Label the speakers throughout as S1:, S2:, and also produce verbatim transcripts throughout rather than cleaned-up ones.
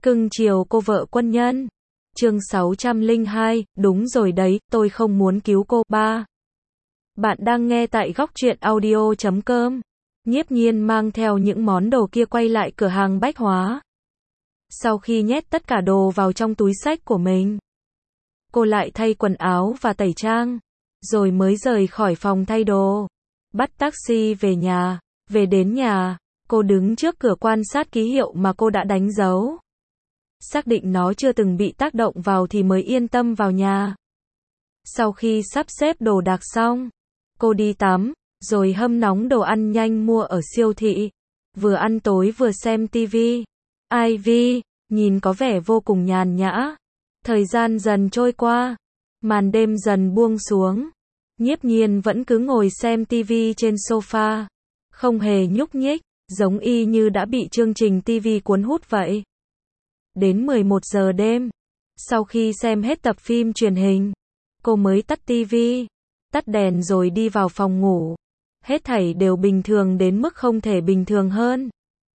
S1: Cưng chiều cô vợ quân nhân. Chương sáu trăm lẻ hai, đúng rồi đấy, tôi không muốn cứu cô. ba. Bạn đang nghe tại góc truyện audio chấm com. Nhiếp Nhiên mang theo những món đồ kia quay lại cửa hàng bách hóa. Sau khi nhét tất cả đồ vào trong túi xách của mình, cô lại thay quần áo và tẩy trang, rồi mới rời khỏi phòng thay đồ. Bắt taxi về nhà. Về đến nhà, cô đứng trước cửa quan sát ký hiệu mà cô đã đánh dấu. Xác định nó chưa từng bị tác động vào thì mới yên tâm vào nhà. Sau khi sắp xếp đồ đạc xong, cô đi tắm, rồi hâm nóng đồ ăn nhanh mua ở siêu thị. Vừa ăn tối vừa xem tivi. Ivy, nhìn có vẻ vô cùng nhàn nhã. Thời gian dần trôi qua, màn đêm dần buông xuống. Nhiếp Nhiên vẫn cứ ngồi xem tivi trên sofa, không hề nhúc nhích, giống y như đã bị chương trình tivi cuốn hút vậy. Đến mười một giờ đêm, sau khi xem hết tập phim truyền hình, cô mới tắt tivi, tắt đèn rồi đi vào phòng ngủ. Hết thảy đều bình thường đến mức không thể bình thường hơn.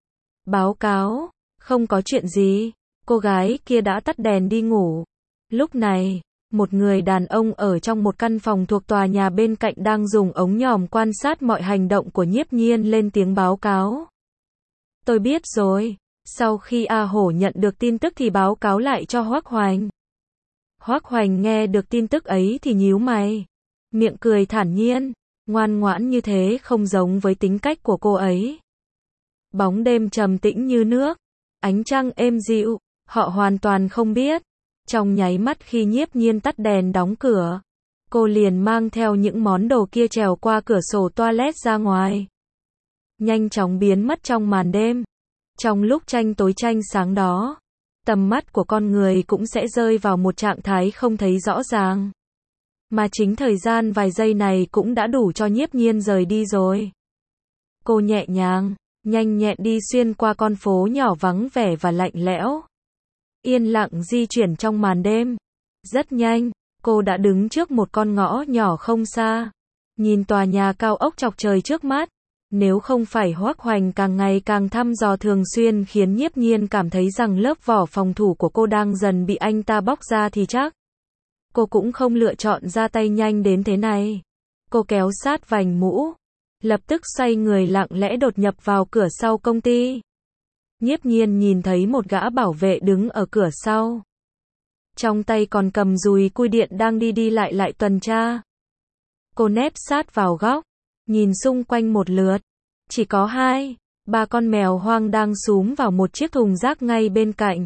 S1: Báo cáo, không có chuyện gì, cô gái kia đã tắt đèn đi ngủ. Lúc này, một người đàn ông ở trong một căn phòng thuộc tòa nhà bên cạnh đang dùng ống nhòm quan sát mọi hành động của Nhiếp Nhiên lên tiếng báo cáo. Tôi biết rồi. Sau khi A Hổ nhận được tin tức thì báo cáo lại cho Hoắc Hoành. Hoắc Hoành nghe được tin tức ấy thì nhíu mày, miệng cười thản nhiên, ngoan ngoãn như thế không giống với tính cách của cô ấy. Bóng đêm trầm tĩnh như nước, ánh trăng êm dịu, họ hoàn toàn không biết. Trong nháy mắt khi Nhiếp Nhiên tắt đèn đóng cửa, cô liền mang theo những món đồ kia trèo qua cửa sổ toilet ra ngoài, nhanh chóng biến mất trong màn đêm. Trong lúc tranh tối tranh sáng đó, tầm mắt của con người cũng sẽ rơi vào một trạng thái không thấy rõ ràng. Mà chính thời gian vài giây này cũng đã đủ cho Nhiếp Nhiên rời đi rồi. Cô nhẹ nhàng, nhanh nhẹn đi xuyên qua con phố nhỏ vắng vẻ và lạnh lẽo. Yên lặng di chuyển trong màn đêm. Rất nhanh, cô đã đứng trước một con ngõ nhỏ không xa. Nhìn tòa nhà cao ốc chọc trời trước mắt. Nếu không phải Hoắc Hoành càng ngày càng thăm dò thường xuyên khiến Nhiếp Nhiên cảm thấy rằng lớp vỏ phòng thủ của cô đang dần bị anh ta bóc ra thì chắc cô cũng không lựa chọn ra tay nhanh đến thế này. Cô kéo sát vành mũ, lập tức xoay người lặng lẽ đột nhập vào cửa sau công ty. Nhiếp Nhiên nhìn thấy một gã bảo vệ đứng ở cửa sau, trong tay còn cầm dùi cui điện đang đi đi lại lại tuần tra. Cô nép sát vào góc, nhìn xung quanh một lượt, chỉ có hai, ba con mèo hoang đang súm vào một chiếc thùng rác ngay bên cạnh.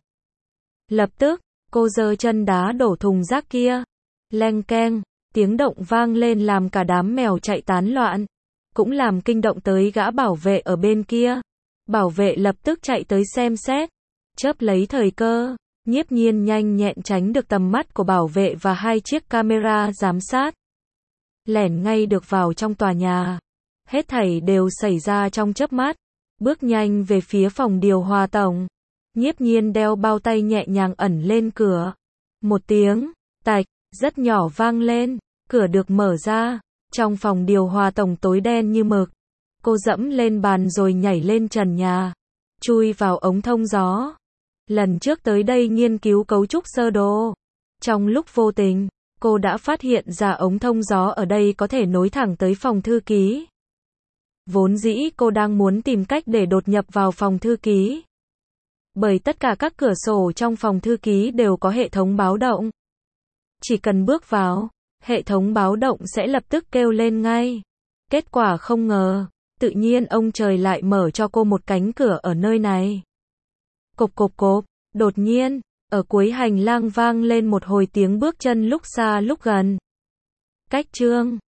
S1: Lập tức, cô giơ chân đá đổ thùng rác kia. Leng keng, tiếng động vang lên làm cả đám mèo chạy tán loạn, cũng làm kinh động tới gã bảo vệ ở bên kia. Bảo vệ lập tức chạy tới xem xét, chớp lấy thời cơ, Nhiếp Nhiên nhanh nhẹn tránh được tầm mắt của bảo vệ và hai chiếc camera giám sát. Lẻn ngay được vào trong tòa nhà. Hết thảy đều xảy ra trong chớp mắt. Bước nhanh về phía phòng điều hòa tổng. Nhiếp Nhiên đeo bao tay nhẹ nhàng ẩn lên cửa. Một tiếng tạch rất nhỏ vang lên, cửa được mở ra. Trong phòng điều hòa tổng tối đen như mực. Cô dẫm lên bàn rồi nhảy lên trần nhà, chui vào ống thông gió. Lần trước tới đây nghiên cứu cấu trúc sơ đồ, trong lúc vô tình, cô đã phát hiện ra ống thông gió ở đây có thể nối thẳng tới phòng thư ký. Vốn dĩ cô đang muốn tìm cách để đột nhập vào phòng thư ký, bởi tất cả các cửa sổ trong phòng thư ký đều có hệ thống báo động. Chỉ cần bước vào, hệ thống báo động sẽ lập tức kêu lên ngay. Kết quả không ngờ, tự nhiên ông trời lại mở cho cô một cánh cửa ở nơi này. Cộp cộp cộp, đột nhiên, ở cuối hành lang vang lên một hồi tiếng bước chân lúc xa lúc gần. Cách chương